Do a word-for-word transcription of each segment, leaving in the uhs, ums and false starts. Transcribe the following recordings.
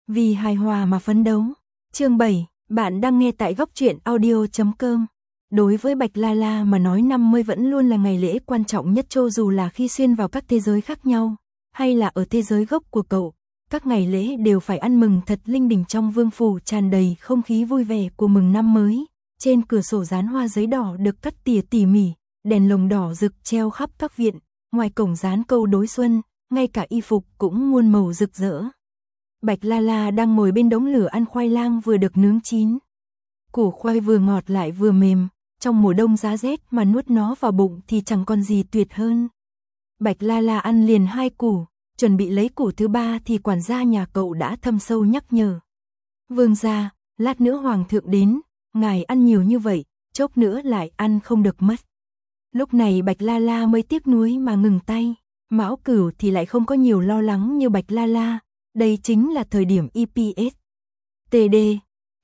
vì hài hòa mà phấn đấu. Chương bảy, bạn đang nghe tại góc truyện audio chấm com. Đối với Bạch La La mà nói năm mươi vẫn luôn là ngày lễ quan trọng nhất, cho dù là khi xuyên vào các thế giới khác nhau, hay là ở thế giới gốc của cậu, các ngày lễ đều phải ăn mừng thật linh đình. Trong vương phủ tràn đầy không khí vui vẻ của mừng năm mới, trên cửa sổ dán hoa giấy đỏ được cắt tỉa tỉ mỉ, đèn lồng đỏ rực treo khắp các viện, ngoài cổng dán câu đối xuân, ngay cả y phục cũng muôn màu rực rỡ. Bạch La La đang ngồi bên đống lửa ăn khoai lang vừa được nướng chín. Củ khoai vừa ngọt lại vừa mềm, trong mùa đông giá rét mà nuốt nó vào bụng thì chẳng còn gì tuyệt hơn. Bạch La La ăn liền hai củ, chuẩn bị lấy củ thứ ba thì quản gia nhà cậu đã thâm sâu nhắc nhở. Vương gia, lát nữa hoàng thượng đến, ngài ăn nhiều như vậy, chốc nữa lại ăn không được mất. Lúc này Bạch La La mới tiếc nuối mà ngừng tay. Mão Cửu thì lại không có nhiều lo lắng như Bạch La La, đây chính là thời điểm i pê ét. tê đê,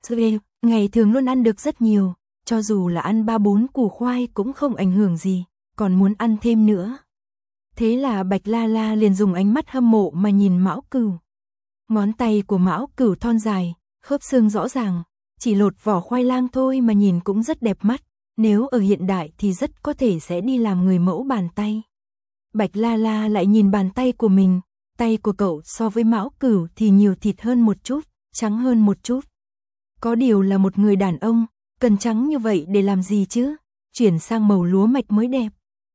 ngày thường luôn ăn được rất nhiều, cho dù là ăn ba bốn củ khoai cũng không ảnh hưởng gì, còn muốn ăn thêm nữa. Thế là Bạch La La liền dùng ánh mắt hâm mộ mà nhìn Mão Cửu. Ngón tay của Mão Cửu thon dài, khớp xương rõ ràng, chỉ lột vỏ khoai lang thôi mà nhìn cũng rất đẹp mắt, nếu ở hiện đại thì rất có thể sẽ đi làm người mẫu bàn tay. Bạch La La lại nhìn bàn tay của mình, tay của cậu so với Mão Cửu thì nhiều thịt hơn một chút, trắng hơn một chút. Có điều là một người đàn ông, cần trắng như vậy để làm gì chứ, chuyển sang màu lúa mạch mới đẹp.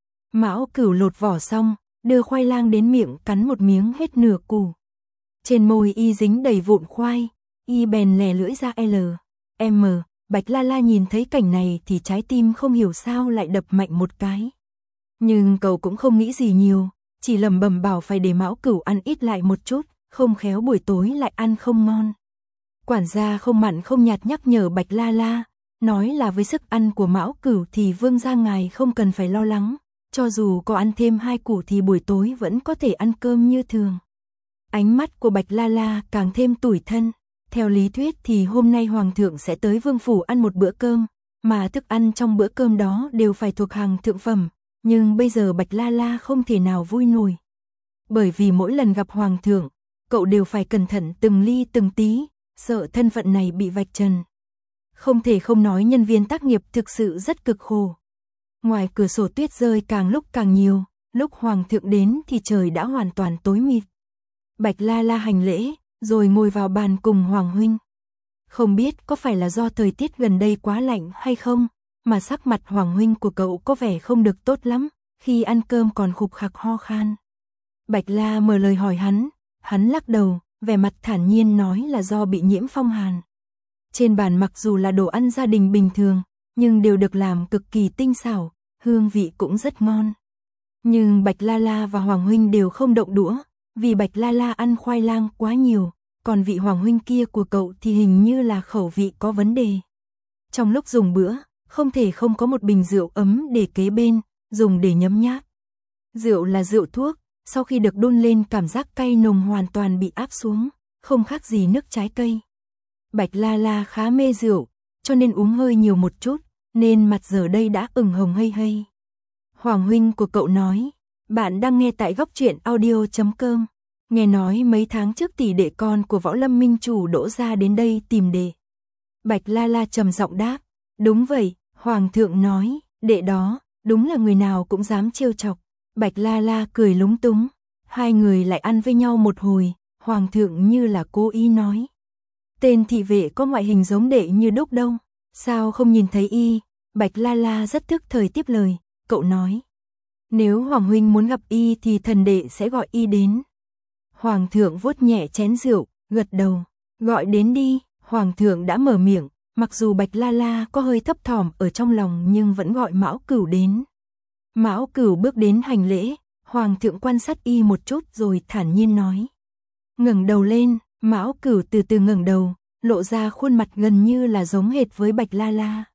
Mão Cửu lột vỏ xong, đưa khoai lang đến miệng cắn một miếng hết nửa củ. Trên môi y dính đầy vụn khoai, y bèn lè lưỡi ra L, M, Bạch La La nhìn thấy cảnh này thì trái tim không hiểu sao lại đập mạnh một cái. Nhưng cậu cũng không nghĩ gì nhiều, chỉ lẩm bẩm bảo phải để Mão Cửu ăn ít lại một chút, không khéo buổi tối lại ăn không ngon. Quản gia không mặn không nhạt nhắc nhở Bạch La La, nói là với sức ăn của Mão Cửu thì vương gia ngài không cần phải lo lắng, cho dù có ăn thêm hai củ thì buổi tối vẫn có thể ăn cơm như thường. Ánh mắt của Bạch La La càng thêm tủi thân, theo lý thuyết thì hôm nay hoàng thượng sẽ tới vương phủ ăn một bữa cơm, mà thức ăn trong bữa cơm đó đều phải thuộc hàng thượng phẩm. Nhưng bây giờ Bạch La La không thể nào vui nổi. Bởi vì mỗi lần gặp hoàng thượng, cậu đều phải cẩn thận từng ly từng tí, sợ thân phận này bị vạch trần. Không thể không nói nhân viên tác nghiệp thực sự rất cực khổ. Ngoài cửa sổ tuyết rơi càng lúc càng nhiều, lúc hoàng thượng đến thì trời đã hoàn toàn tối mịt. Bạch La La hành lễ, rồi ngồi vào bàn cùng Hoàng huynh. Không biết có phải là do thời tiết gần đây quá lạnh hay không, mà sắc mặt Hoàng huynh của cậu có vẻ không được tốt lắm, khi ăn cơm còn khục khặc ho khan. Bạch La mở lời hỏi hắn, hắn lắc đầu, vẻ mặt thản nhiên nói là do bị nhiễm phong hàn. Trên bàn mặc dù là đồ ăn gia đình bình thường, nhưng đều được làm cực kỳ tinh xảo, hương vị cũng rất ngon. Nhưng Bạch La La và Hoàng huynh đều không động đũa, vì Bạch La La ăn khoai lang quá nhiều, còn vị Hoàng huynh kia của cậu thì hình như là khẩu vị có vấn đề. Trong lúc dùng bữa, không thể không có một bình rượu ấm để kế bên, dùng để nhấm nháp. Rượu là rượu thuốc, sau khi được đun lên cảm giác cay nồng hoàn toàn bị áp xuống, không khác gì nước trái cây. Bạch La La khá mê rượu, cho nên uống hơi nhiều một chút, nên mặt giờ đây đã ửng hồng hây hây. Hoàng huynh của cậu nói, bạn đang nghe tại góc truyện audio chấm com. Nghe nói mấy tháng trước tỷ đệ con của Võ Lâm Minh chủ Đỗ gia đến đây tìm đệ. Bạch La La trầm giọng đáp, đúng vậy, Hoàng thượng nói, đệ đó, đúng là người nào cũng dám trêu chọc. Bạch La La cười lúng túng, hai người lại ăn với nhau một hồi, Hoàng thượng như là cố ý nói. Tên thị vệ có ngoại hình giống đệ như đúc đâu, sao không nhìn thấy y? Bạch La La rất thức thời tiếp lời, cậu nói. Nếu Hoàng huynh muốn gặp y thì thần đệ sẽ gọi y đến. Hoàng thượng vuốt nhẹ chén rượu, gật đầu, gọi đến đi. Hoàng thượng đã mở miệng, mặc dù Bạch La La có hơi thấp thỏm ở trong lòng nhưng vẫn gọi Mão Cửu đến. Mão Cửu bước đến hành lễ, Hoàng thượng quan sát y một chút rồi thản nhiên nói. Ngẩng đầu lên, Mão Cửu từ từ ngẩng đầu, lộ ra khuôn mặt gần như là giống hệt với Bạch La La.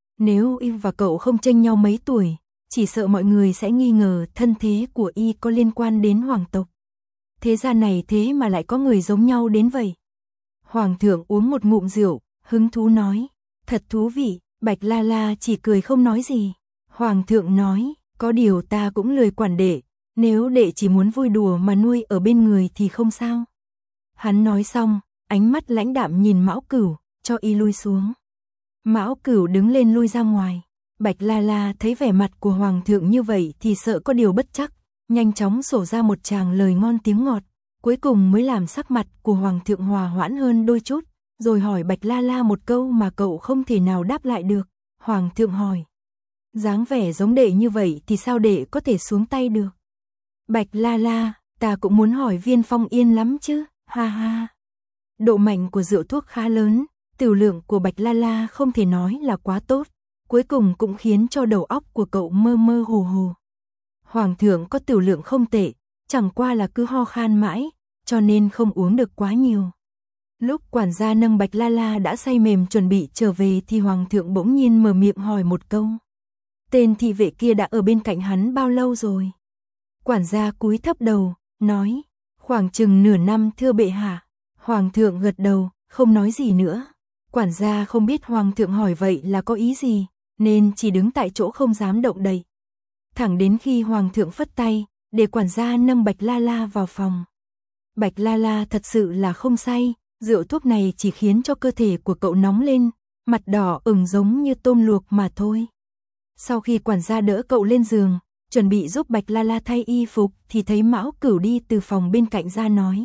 Nếu y và cậu không chênh nhau mấy tuổi, chỉ sợ mọi người sẽ nghi ngờ thân thế của y có liên quan đến hoàng tộc. Thế gian này thế mà lại có người giống nhau đến vậy. Hoàng thượng uống một ngụm rượu, hứng thú nói, thật thú vị. Bạch La La chỉ cười không nói gì. Hoàng thượng nói, có điều ta cũng lười quản đệ, nếu đệ chỉ muốn vui đùa mà nuôi ở bên người thì không sao. Hắn nói xong, ánh mắt lãnh đạm nhìn Mão Cửu, cho y lui xuống. Mão Cửu đứng lên lui ra ngoài. Bạch La La thấy vẻ mặt của hoàng thượng như vậy thì sợ có điều bất chắc, nhanh chóng sổ ra một tràng lời ngon tiếng ngọt, cuối cùng mới làm sắc mặt của hoàng thượng hòa hoãn hơn đôi chút, rồi hỏi Bạch La La một câu mà cậu không thể nào đáp lại được. Hoàng thượng hỏi: dáng vẻ giống đệ như vậy thì sao đệ có thể xuống tay được? Bạch La La: ta cũng muốn hỏi Viên Phong Yên lắm chứ, ha ha. Độ mạnh của rượu thuốc khá lớn, tiểu lượng của Bạch La La không thể nói là quá tốt, cuối cùng cũng khiến cho đầu óc của cậu mơ mơ hồ hồ. Hoàng thượng có tiểu lượng không tệ, chẳng qua là cứ ho khan mãi, cho nên không uống được quá nhiều. Lúc quản gia nâng Bạch La La đã say mềm chuẩn bị trở về thì hoàng thượng bỗng nhiên mở miệng hỏi một câu: tên thị vệ kia đã ở bên cạnh hắn bao lâu rồi? Quản gia cúi thấp đầu, nói: khoảng chừng nửa năm thưa bệ hạ. Hoàng thượng gật đầu, không nói gì nữa. Quản gia không biết hoàng thượng hỏi vậy là có ý gì, nên chỉ đứng tại chỗ không dám động đậy. Thẳng đến khi hoàng thượng phất tay, để quản gia nâng Bạch La La vào phòng. Bạch La La thật sự là không say, rượu thuốc này chỉ khiến cho cơ thể của cậu nóng lên, mặt đỏ ửng giống như tôm luộc mà thôi. Sau khi quản gia đỡ cậu lên giường, chuẩn bị giúp Bạch La La thay y phục thì thấy Mão Cửu đi từ phòng bên cạnh ra nói: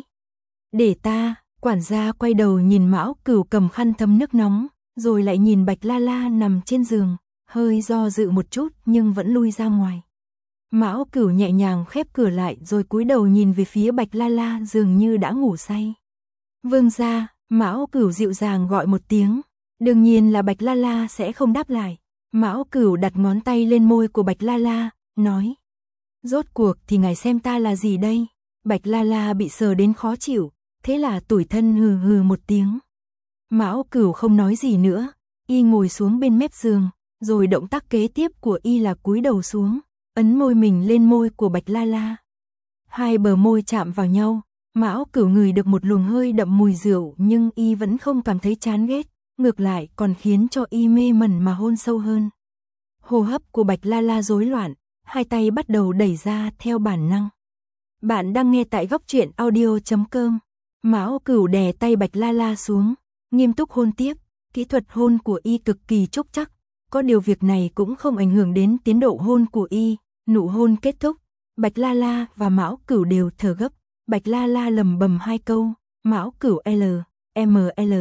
để ta. Quản gia quay đầu nhìn Mão Cửu cầm khăn thấm nước nóng, rồi lại nhìn Bạch La La nằm trên giường, hơi do dự một chút nhưng vẫn lui ra ngoài. Mão Cửu nhẹ nhàng khép cửa lại rồi cúi đầu nhìn về phía Bạch La La dường như đã ngủ say. Vương gia. Mão Cửu dịu dàng gọi một tiếng, đương nhiên là Bạch La La sẽ không đáp lại. Mão Cửu đặt ngón tay lên môi của Bạch La La, nói: rốt cuộc thì ngài xem ta là gì đây? Bạch La La bị sờ đến khó chịu, thế là tủi thân hừ hừ một tiếng. Mão Cửu không nói gì nữa, y ngồi xuống bên mép giường, rồi động tác kế tiếp của y là cúi đầu xuống, ấn môi mình lên môi của Bạch La La. Hai bờ môi chạm vào nhau, Mão Cửu ngửi được một luồng hơi đậm mùi rượu nhưng y vẫn không cảm thấy chán ghét, ngược lại còn khiến cho y mê mẩn mà hôn sâu hơn. Hô hấp của Bạch La La rối loạn, hai tay bắt đầu đẩy ra theo bản năng. Bạn đang nghe tại góc truyện audio chấm com. Mão Cửu đè tay Bạch La La xuống, nghiêm túc hôn tiếp, kỹ thuật hôn của y cực kỳ trúc chắc, có điều việc này cũng không ảnh hưởng đến tiến độ hôn của y. Nụ hôn kết thúc, Bạch La La và Mão Cửu đều thở gấp. Bạch La La lầm bầm hai câu, Mão Cửu L, M L,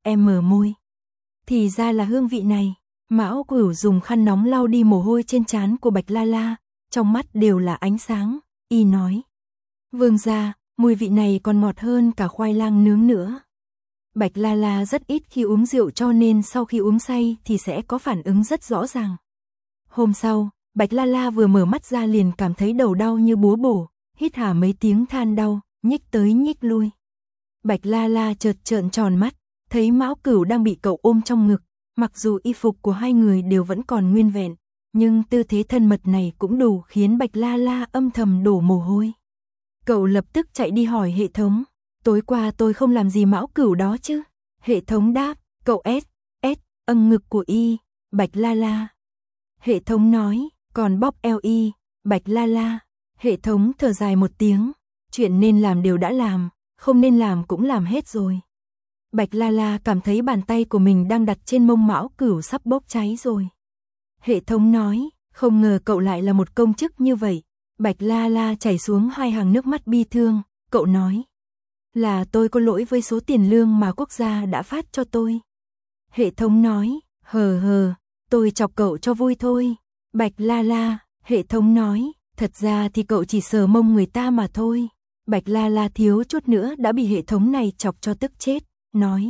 M môi. Thì ra là hương vị này. Mão Cửu dùng khăn nóng lau đi mồ hôi trên trán của Bạch La La, trong mắt đều là ánh sáng, y nói: vương gia, mùi vị này còn ngọt hơn cả khoai lang nướng nữa. Bạch La La rất ít khi uống rượu cho nên sau khi uống say thì sẽ có phản ứng rất rõ ràng. Hôm sau, Bạch La La vừa mở mắt ra liền cảm thấy đầu đau như búa bổ, hít hà mấy tiếng than đau, nhích tới nhích lui. Bạch La La chợt trợn tròn mắt, thấy Mão Cửu đang bị cậu ôm trong ngực, mặc dù y phục của hai người đều vẫn còn nguyên vẹn, nhưng tư thế thân mật này cũng đủ khiến Bạch La La âm thầm đổ mồ hôi. Cậu lập tức chạy đi hỏi hệ thống: tối qua tôi không làm gì Mão Cửu đó chứ? Hệ thống đáp: cậu S, S, âng ngực của y. Bạch La La. Hệ thống nói: còn bóp eo y. Bạch La La. Hệ thống thở dài một tiếng: chuyện nên làm đều đã làm, không nên làm cũng làm hết rồi. Bạch La La cảm thấy bàn tay của mình đang đặt trên mông Mão Cửu sắp bốc cháy rồi. Hệ thống nói: không ngờ cậu lại là một công chức như vậy. Bạch La La chảy xuống hai hàng nước mắt bi thương, cậu nói: là tôi có lỗi với số tiền lương mà quốc gia đã phát cho tôi. Hệ thống nói: hờ hờ, tôi chọc cậu cho vui thôi. Bạch La La. Hệ thống nói: thật ra thì cậu chỉ sờ mông người ta mà thôi. Bạch La La thiếu chút nữa đã bị hệ thống này chọc cho tức chết, nói: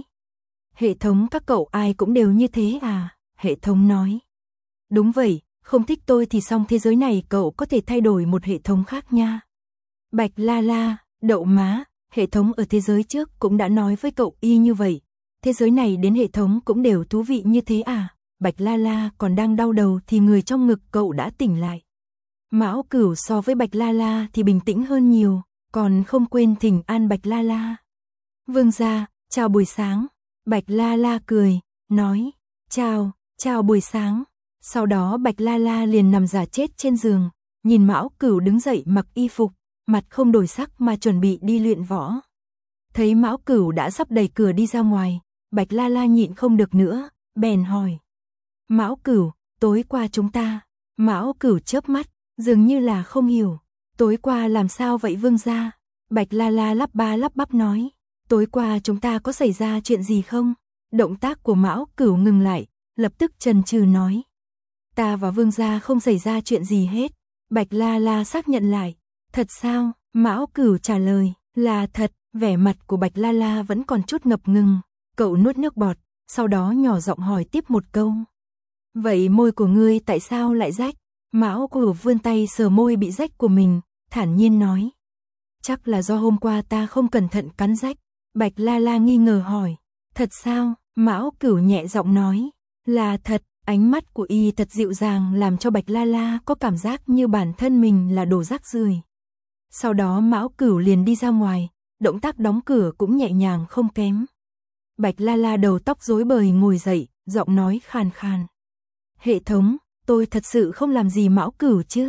hệ thống các cậu ai cũng đều như thế à? Hệ thống nói: đúng vậy, không thích tôi thì xong thế giới này cậu có thể thay đổi một hệ thống khác nha. Bạch La La. Đậu má, hệ thống ở thế giới trước cũng đã nói với cậu y như vậy. Thế giới này đến hệ thống cũng đều thú vị như thế à? Bạch La La còn đang đau đầu thì người trong ngực cậu đã tỉnh lại. Mão Cửu so với Bạch La La thì bình tĩnh hơn nhiều, còn không quên thỉnh an Bạch La La. Vương gia, chào buổi sáng. Bạch La La cười, nói: chào, chào buổi sáng. Sau đó Bạch La La liền nằm giả chết trên giường, nhìn Mão Cửu đứng dậy mặc y phục, mặt không đổi sắc mà chuẩn bị đi luyện võ. Thấy Mão Cửu đã sắp đẩy cửa đi ra ngoài, Bạch La La nhịn không được nữa, bèn hỏi. Mão Cửu, tối qua chúng ta. Mão Cửu chớp mắt, dường như là không hiểu. Tối qua làm sao vậy vương gia? Bạch La La lắp ba lắp bắp nói. Tối qua chúng ta có xảy ra chuyện gì không? Động tác của Mão Cửu ngừng lại, lập tức chần chừ nói. Ta và vương gia không xảy ra chuyện gì hết. Bạch La La xác nhận lại. Thật sao? Mão Cửu trả lời. Là thật. Vẻ mặt của Bạch La La vẫn còn chút ngập ngừng. Cậu nuốt nước bọt, sau đó nhỏ giọng hỏi tiếp một câu. Vậy môi của ngươi tại sao lại rách? Mão Cửu vươn tay sờ môi bị rách của mình, thản nhiên nói. Chắc là do hôm qua ta không cẩn thận cắn rách. Bạch La La nghi ngờ hỏi. Thật sao? Mão Cửu nhẹ giọng nói. Là thật. Ánh mắt của y thật dịu dàng làm cho Bạch La La có cảm giác như bản thân mình là đồ rác rưởi. Sau đó Mão Cửu liền đi ra ngoài, động tác đóng cửa cũng nhẹ nhàng không kém. Bạch La La đầu tóc rối bời ngồi dậy, giọng nói khàn khàn. Hệ thống, tôi thật sự không làm gì Mão Cửu chứ?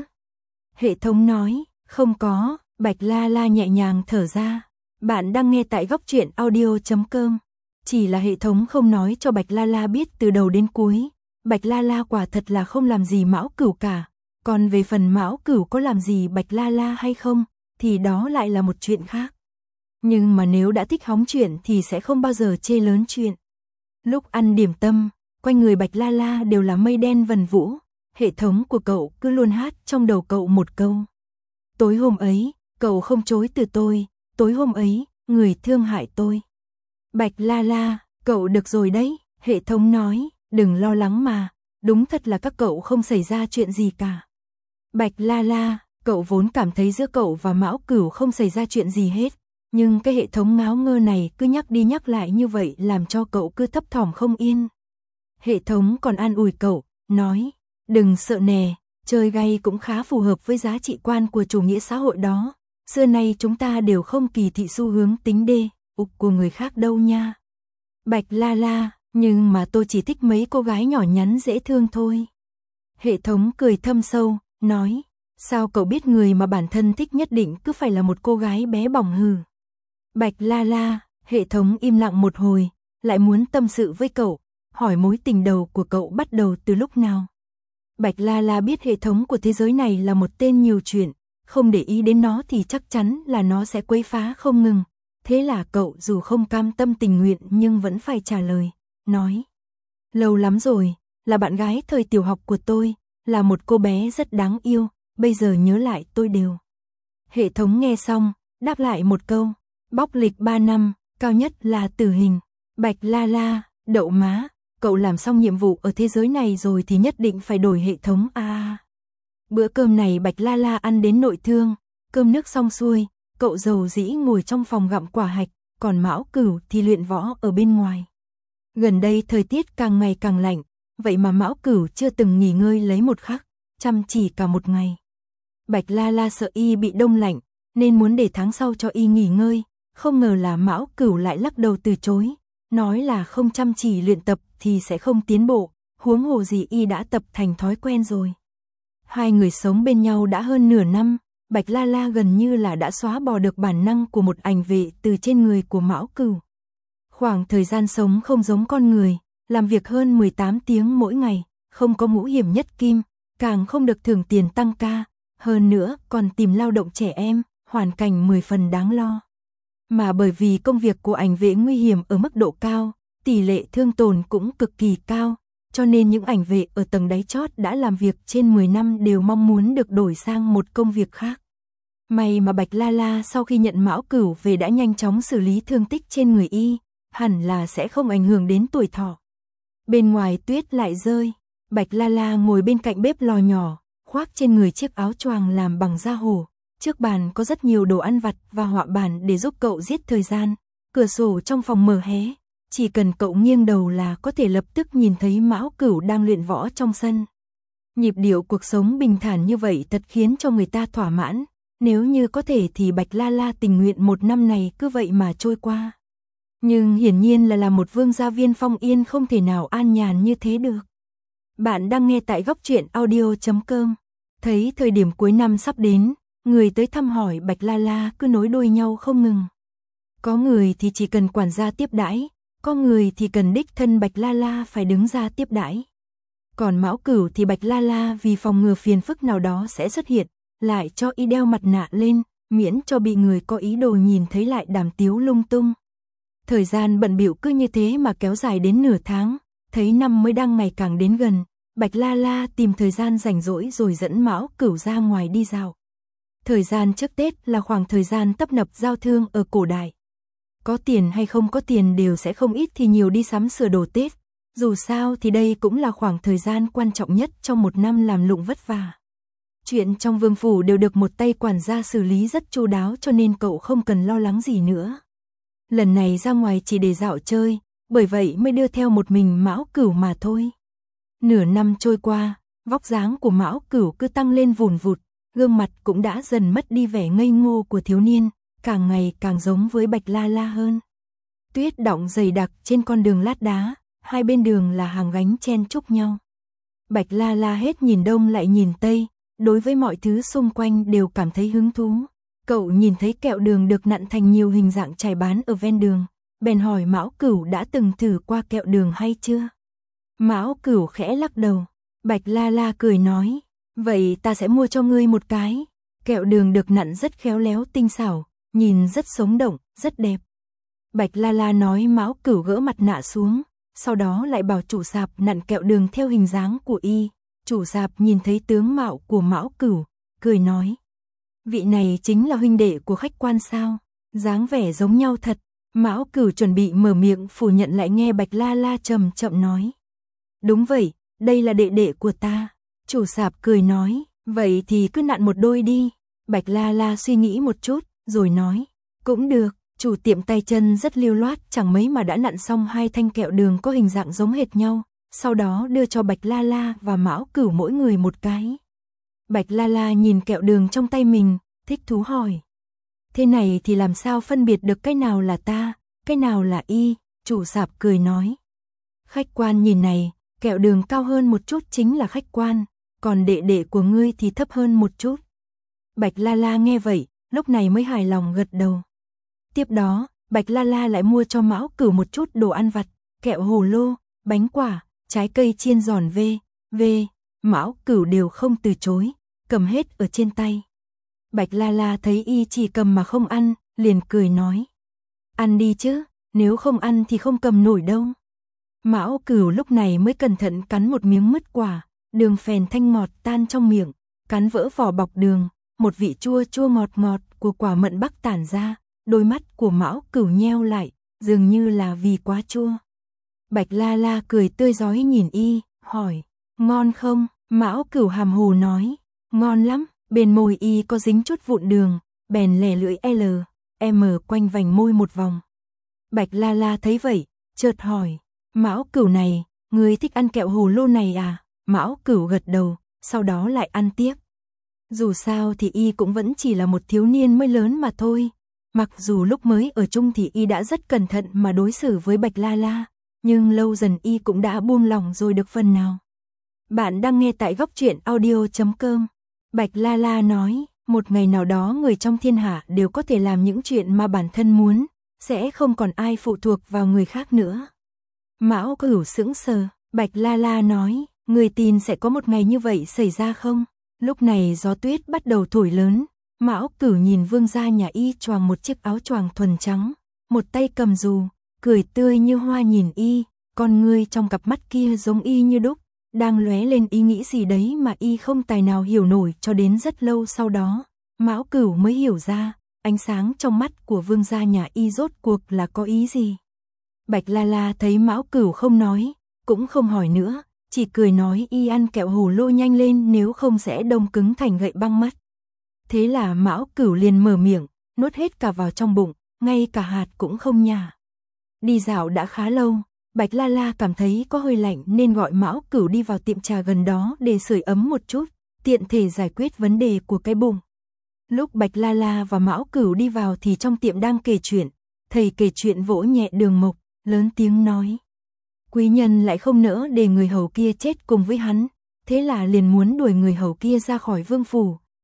Hệ thống nói, không có. Bạch La La nhẹ nhàng thở ra. Bạn đang nghe tại góc truyện audio chấm com. Chỉ là hệ thống không nói cho Bạch La La biết từ đầu đến cuối. Bạch La La quả thật là không làm gì Mão Cửu cả. Còn về phần Mão Cửu có làm gì Bạch La La hay không, thì đó lại là một chuyện khác. Nhưng mà nếu đã thích hóng chuyện thì sẽ không bao giờ chê lớn chuyện. Lúc ăn điểm tâm, quanh người Bạch La La đều là mây đen vần vũ. Hệ thống của cậu cứ luôn hát trong đầu cậu một câu. Tối hôm ấy, cậu không chối từ tôi. Tối hôm ấy, người thương hại tôi. Bạch La La, cậu được rồi đấy. Hệ thống nói, đừng lo lắng mà. Đúng thật là các cậu không xảy ra chuyện gì cả. Bạch La La, cậu vốn cảm thấy giữa cậu và Mão Cửu không xảy ra chuyện gì hết. Nhưng cái hệ thống ngáo ngơ này cứ nhắc đi nhắc lại như vậy làm cho cậu cứ thấp thỏm không yên. Hệ thống còn an ủi cậu, nói, đừng sợ nè, chơi gay cũng khá phù hợp với giá trị quan của chủ nghĩa xã hội đó. Xưa nay chúng ta đều không kỳ thị xu hướng tính đê, ục của người khác đâu nha. Bạch La La, nhưng mà tôi chỉ thích mấy cô gái nhỏ nhắn dễ thương thôi. Hệ thống cười thâm sâu, nói, sao cậu biết người mà bản thân thích nhất định cứ phải là một cô gái bé bỏng hừ. Bạch La La, hệ thống im lặng một hồi, lại muốn tâm sự với cậu, hỏi mối tình đầu của cậu bắt đầu từ lúc nào. Bạch La La biết hệ thống của thế giới này là một tên nhiều chuyện, không để ý đến nó thì chắc chắn là nó sẽ quấy phá không ngừng. Thế là cậu dù không cam tâm tình nguyện nhưng vẫn phải trả lời, nói. Lâu lắm rồi, là bạn gái thời tiểu học của tôi, là một cô bé rất đáng yêu, bây giờ nhớ lại tôi đều. Hệ thống nghe xong, đáp lại một câu, bóc lịch ba năm, cao nhất là tử hình. Bạch La La, đậu má, cậu làm xong nhiệm vụ ở thế giới này rồi thì nhất định phải đổi hệ thống a. À, bữa cơm này Bạch La La ăn đến nội thương, cơm nước xong xuôi, cậu dầu dĩ ngồi trong phòng gặm quả hạch, còn Mão Cửu thì luyện võ ở bên ngoài. Gần đây thời tiết càng ngày càng lạnh, vậy mà Mão Cửu chưa từng nghỉ ngơi lấy một khắc, chăm chỉ cả một ngày. Bạch La La sợ y bị đông lạnh, nên muốn để tháng sau cho y nghỉ ngơi, không ngờ là Mão Cửu lại lắc đầu từ chối, nói là không chăm chỉ luyện tập thì sẽ không tiến bộ, huống hồ gì y đã tập thành thói quen rồi. Hai người sống bên nhau đã hơn nửa năm, Bạch La La gần như là đã xóa bỏ được bản năng của một ảnh vệ từ trên người của Mão Cửu. Khoảng thời gian sống không giống con người, làm việc hơn mười tám tiếng mỗi ngày, không có ngũ hiểm nhất kim, càng không được thưởng tiền tăng ca, hơn nữa còn tìm lao động trẻ em, hoàn cảnh mười phần đáng lo. Mà bởi vì công việc của ảnh vệ nguy hiểm ở mức độ cao, tỷ lệ thương tổn cũng cực kỳ cao, cho nên những ảnh vệ ở tầng đáy chót đã làm việc trên mười năm đều mong muốn được đổi sang một công việc khác. May mà Bạch La La sau khi nhận Mão Cửu về đã nhanh chóng xử lý thương tích trên người y, hẳn là sẽ không ảnh hưởng đến tuổi thọ. Bên ngoài tuyết lại rơi, Bạch La La ngồi bên cạnh bếp lò nhỏ, khoác trên người chiếc áo choàng làm bằng da hổ. Trước bàn có rất nhiều đồ ăn vặt và họa bàn để giúp cậu giết thời gian. Cửa sổ trong phòng mở hé, chỉ cần cậu nghiêng đầu là có thể lập tức nhìn thấy Mão Cửu đang luyện võ trong sân. Nhịp điệu cuộc sống bình thản như vậy thật khiến cho người ta thỏa mãn. Nếu như có thể thì Bạch La La tình nguyện một năm này cứ vậy mà trôi qua. Nhưng hiển nhiên là làm một vương gia viên phong yên không thể nào an nhàn như thế được. Bạn đang nghe tại góc truyện audio chấm com. Thấy thời điểm cuối năm sắp đến, người tới thăm hỏi Bạch La La cứ nối đuôi nhau không ngừng. Có người thì chỉ cần quản gia tiếp đãi, có người thì cần đích thân Bạch La La phải đứng ra tiếp đãi. Còn Mão Cửu thì Bạch La La vì phòng ngừa phiền phức nào đó sẽ xuất hiện, lại cho y đeo mặt nạ lên, miễn cho bị người có ý đồ nhìn thấy lại đàm tiếu lung tung. Thời gian bận bịu cứ như thế mà kéo dài đến nửa tháng, thấy năm mới đang ngày càng đến gần, Bạch La La tìm thời gian rảnh rỗi rồi dẫn Mão Cửu ra ngoài đi dạo. Thời gian trước Tết là khoảng thời gian tấp nập giao thương ở cổ đại. Có tiền hay không có tiền đều sẽ không ít thì nhiều đi sắm sửa đồ Tết. Dù sao thì đây cũng là khoảng thời gian quan trọng nhất trong một năm làm lụng vất vả. Chuyện trong vương phủ đều được một tay quản gia xử lý rất chu đáo cho nên cậu không cần lo lắng gì nữa. Lần này ra ngoài chỉ để dạo chơi, bởi vậy mới đưa theo một mình Mão Cửu mà thôi. Nửa năm trôi qua, vóc dáng của Mão Cửu cứ tăng lên vùn vụt, gương mặt cũng đã dần mất đi vẻ ngây ngô của thiếu niên, càng ngày càng giống với Bạch La La hơn. Tuyết đọng dày đặc trên con đường lát đá, hai bên đường là hàng gánh chen chúc nhau. Bạch La La hết nhìn đông lại nhìn tây, đối với mọi thứ xung quanh đều cảm thấy hứng thú. Cậu nhìn thấy kẹo đường được nặn thành nhiều hình dạng trải bán ở ven đường, bèn hỏi Mão Cửu đã từng thử qua kẹo đường hay chưa. Mão Cửu khẽ lắc đầu. Bạch La La cười nói, vậy ta sẽ mua cho ngươi một cái. Kẹo đường được nặn rất khéo léo tinh xảo, nhìn rất sống động, rất đẹp. Bạch La La nói Mão Cửu gỡ mặt nạ xuống, sau đó lại bảo chủ sạp nặn kẹo đường theo hình dáng của y. Chủ sạp nhìn thấy tướng mạo của Mão Cửu, cười nói, vị này chính là huynh đệ của khách quan sao, dáng vẻ giống nhau thật. Mão Cửu chuẩn bị mở miệng phủ nhận lại nghe Bạch La La trầm chậm nói, đúng vậy, đây là đệ đệ của ta. Chủ sạp cười nói, vậy thì cứ nặn một đôi đi. Bạch La La suy nghĩ một chút, rồi nói, cũng được. Chủ tiệm tay chân rất lưu loát, chẳng mấy mà đã nặn xong hai thanh kẹo đường có hình dạng giống hệt nhau, sau đó đưa cho Bạch La La và Mão Cửu mỗi người một cái. Bạch La La nhìn kẹo đường trong tay mình, thích thú hỏi, thế này thì làm sao phân biệt được cái nào là ta, cái nào là y? Chủ sạp cười nói, khách quan nhìn này, kẹo đường cao hơn một chút chính là khách quan, còn đệ đệ của ngươi thì thấp hơn một chút. Bạch La La nghe vậy, lúc này mới hài lòng gật đầu. Tiếp đó, Bạch La La lại mua cho Mão Cửu một chút đồ ăn vặt, kẹo hồ lô, bánh quả, trái cây chiên giòn vê, vê, Mão Cửu đều không từ chối, cầm hết ở trên tay. Bạch La La thấy y chỉ cầm mà không ăn, liền cười nói, ăn đi chứ, nếu không ăn thì không cầm nổi đâu. Mão Cửu lúc này mới cẩn thận cắn một miếng mứt quả, đường phèn thanh ngọt tan trong miệng, cắn vỡ vỏ bọc đường, một vị chua chua ngọt ngọt của quả mận bắc tản ra, đôi mắt của Mão Cửu nheo lại, dường như là vì quá chua. Bạch La La cười tươi rói nhìn y, hỏi, ngon không? Mão Cửu hàm hồ nói, ngon lắm. Bên môi y có dính chút vụn đường, bèn lè lưỡi L, M quanh vành môi một vòng. Bạch La La thấy vậy, chợt hỏi, Mão Cửu này, ngươi thích ăn kẹo hồ lô này à? Mão Cửu gật đầu, sau đó lại ăn tiếp. Dù sao thì y cũng vẫn chỉ là một thiếu niên mới lớn mà thôi. Mặc dù lúc mới ở chung thì y đã rất cẩn thận mà đối xử với Bạch La La, nhưng lâu dần y cũng đã buông lòng rồi được phần nào. Bạn đang nghe tại góc truyện audio chấm com. Bạch La La nói, một ngày nào đó người trong thiên hạ đều có thể làm những chuyện mà bản thân muốn, sẽ không còn ai phụ thuộc vào người khác nữa. Mão Cửu sững sờ, Bạch La La nói, người tin sẽ có một ngày như vậy xảy ra không? Lúc này gió tuyết bắt đầu thổi lớn, Mão Cửu nhìn vương gia nhà y choàng một chiếc áo choàng thuần trắng, một tay cầm dù, cười tươi như hoa nhìn y, con ngươi trong cặp mắt kia giống y như đúc, đang lóe lên ý nghĩ gì đấy mà y không tài nào hiểu nổi cho đến rất lâu sau đó. Mão Cửu mới hiểu ra, ánh sáng trong mắt của vương gia nhà y rốt cuộc là có ý gì. Bạch La La thấy Mão Cửu không nói, cũng không hỏi nữa, chỉ cười nói y ăn kẹo hồ lô nhanh lên nếu không sẽ đông cứng thành gậy băng mất. Thế là Mão Cửu liền mở miệng, nuốt hết cả vào trong bụng, ngay cả hạt cũng không nhả. Đi dạo đã khá lâu, Bạch La La cảm thấy có hơi lạnh nên gọi Mão Cửu đi vào tiệm trà gần đó để sưởi ấm một chút, tiện thể giải quyết vấn đề của cái bụng. Lúc Bạch La La và Mão Cửu đi vào thì trong tiệm đang kể chuyện, thầy kể chuyện vỗ nhẹ Đường Mộc, lớn tiếng nói. Quý nhân lại không nỡ để người hầu kia chết cùng với hắn, thế là liền muốn đuổi người hầu kia ra khỏi vương phủ,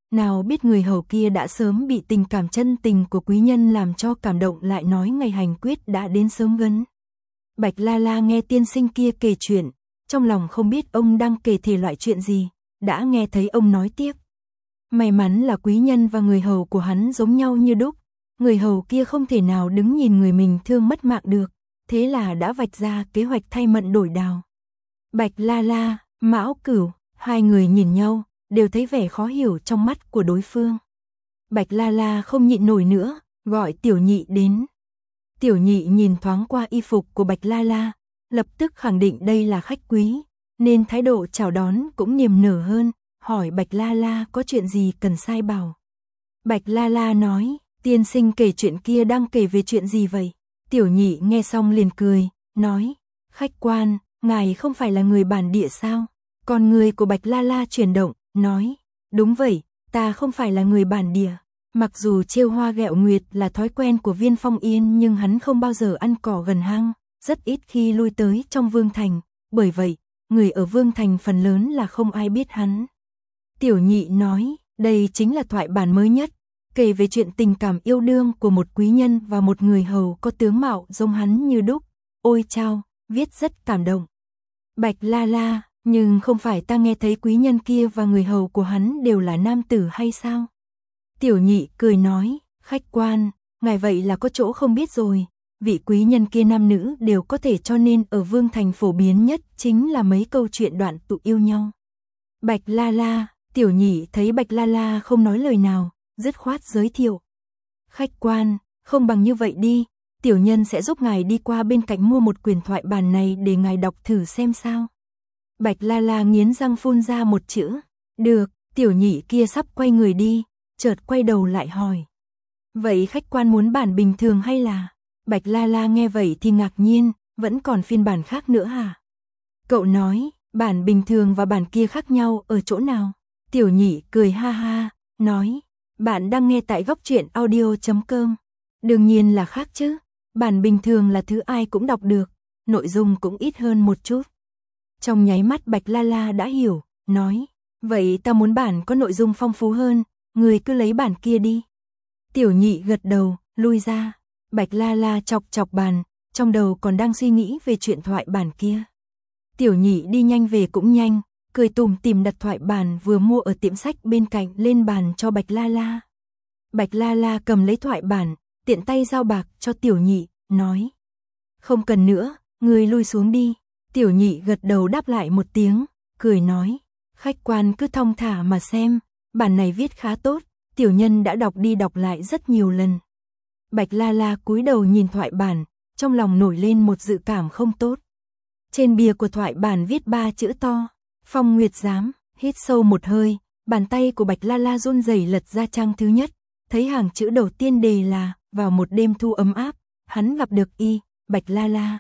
Nào biết người hầu kia đã sớm bị tình cảm chân tình của quý nhân làm cho cảm động, lại nói ngày hành quyết đã đến sớm gần. Bạch La La nghe tiên sinh kia kể chuyện, trong lòng không biết ông đang kể thể loại chuyện gì, đã nghe thấy ông nói tiếp. May mắn là quý nhân và người hầu của hắn giống nhau như đúc, người hầu kia không thể nào đứng nhìn người mình thương mất mạng được, thế là đã vạch ra kế hoạch thay mận đổi đào. Bạch La La, Mão Cửu, hai người nhìn nhau, đều thấy vẻ khó hiểu trong mắt của đối phương. Bạch La La không nhịn nổi nữa, gọi Tiểu Nhị đến. Tiểu Nhị nhìn thoáng qua y phục của Bạch La La, lập tức khẳng định đây là khách quý, nên thái độ chào đón cũng niềm nở hơn, hỏi Bạch La La có chuyện gì cần sai bảo. Bạch La La nói, tiên sinh kể chuyện kia đang kể về chuyện gì vậy? Tiểu Nhị nghe xong liền cười, nói, khách quan, ngài không phải là người bản địa sao? Con người của Bạch La La chuyển động, nói, đúng vậy, ta không phải là người bản địa. Mặc dù trêu hoa ghẹo nguyệt là thói quen của Viên Phong Yên, nhưng hắn không bao giờ ăn cỏ gần hang, rất ít khi lui tới trong Vương Thành, bởi vậy, người ở Vương Thành phần lớn là không ai biết hắn. Tiểu Nhị nói, đây chính là thoại bản mới nhất, kể về chuyện tình cảm yêu đương của một quý nhân và một người hầu có tướng mạo giống hắn như đúc. Ôi chao, viết rất cảm động. Bạch La La, nhưng không phải ta nghe thấy quý nhân kia và người hầu của hắn đều là nam tử hay sao? Tiểu Nhị cười nói, khách quan, ngài vậy là có chỗ không biết rồi, vị quý nhân kia nam nữ đều có thể, cho nên ở Vương Thành phổ biến nhất chính là mấy câu chuyện đoạn tụ yêu nhau. Bạch La La, Tiểu Nhị thấy Bạch La La không nói lời nào, dứt khoát giới thiệu. Khách quan, không bằng như vậy đi, tiểu nhân sẽ giúp ngài đi qua bên cạnh mua một quyển thoại bản này để ngài đọc thử xem sao. Bạch La La nghiến răng phun ra một chữ, được. Tiểu Nhị kia sắp quay người đi, chợt quay đầu lại hỏi, vậy khách quan muốn bản bình thường hay là? Bạch La La nghe vậy thì ngạc nhiên, vẫn còn phiên bản khác nữa hả? Cậu nói, bản bình thường và bản kia khác nhau ở chỗ nào? Tiểu Nhị cười ha ha, nói, bạn đang nghe tại góc truyện audio chấm com. Đương nhiên là khác chứ, bản bình thường là thứ ai cũng đọc được, nội dung cũng ít hơn một chút. Trong nháy mắt Bạch La La đã hiểu, nói, vậy ta muốn bản có nội dung phong phú hơn, người cứ lấy bản kia đi. Tiểu Nhị gật đầu, lui ra. Bạch La La chọc chọc bàn, trong đầu còn đang suy nghĩ về chuyện thoại bản kia. Tiểu Nhị đi nhanh về cũng nhanh, cười tủm tỉm đặt thoại bản vừa mua ở tiệm sách bên cạnh lên bàn cho Bạch La La. Bạch La La cầm lấy thoại bản, tiện tay giao bạc cho Tiểu Nhị, nói, không cần nữa, người lui xuống đi. Tiểu Nhị gật đầu đáp lại một tiếng, cười nói, khách quan cứ thong thả mà xem, bản này viết khá tốt, tiểu nhân đã đọc đi đọc lại rất nhiều lần. Bạch La La cúi đầu nhìn thoại bản, trong lòng nổi lên một dự cảm không tốt. Trên bìa của thoại bản viết ba chữ to, Phong Nguyệt Giám. Hít sâu một hơi, bàn tay của Bạch La La run rẩy lật ra trang thứ nhất, thấy hàng chữ đầu tiên đề là, vào một đêm thu ấm áp, hắn gặp được y, Bạch La La.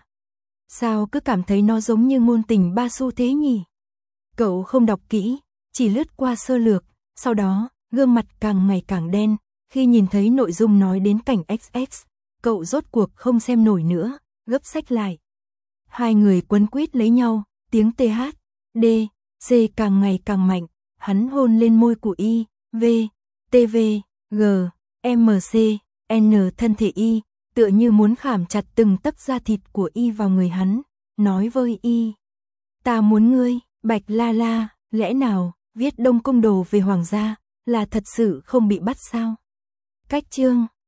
Sao cứ cảm thấy nó giống như ngôn tình ba xu thế nhỉ? Cậu không đọc kỹ, chỉ lướt qua sơ lược, sau đó, gương mặt càng ngày càng đen, khi nhìn thấy nội dung nói đến cảnh ích ích, cậu rốt cuộc không xem nổi nữa, gấp sách lại. Hai người quấn quýt lấy nhau, tiếng tê hát, đê, xê càng ngày càng mạnh, hắn hôn lên môi của y, V, tê vê, G, em xê, N thân thể y, tựa như muốn khảm chặt từng tấc da thịt của y vào người hắn, nói với y, ta muốn ngươi. Bạch La La, lẽ nào, viết Đông Cung Đồ về hoàng gia, là thật sự không bị bắt sao? Cách chương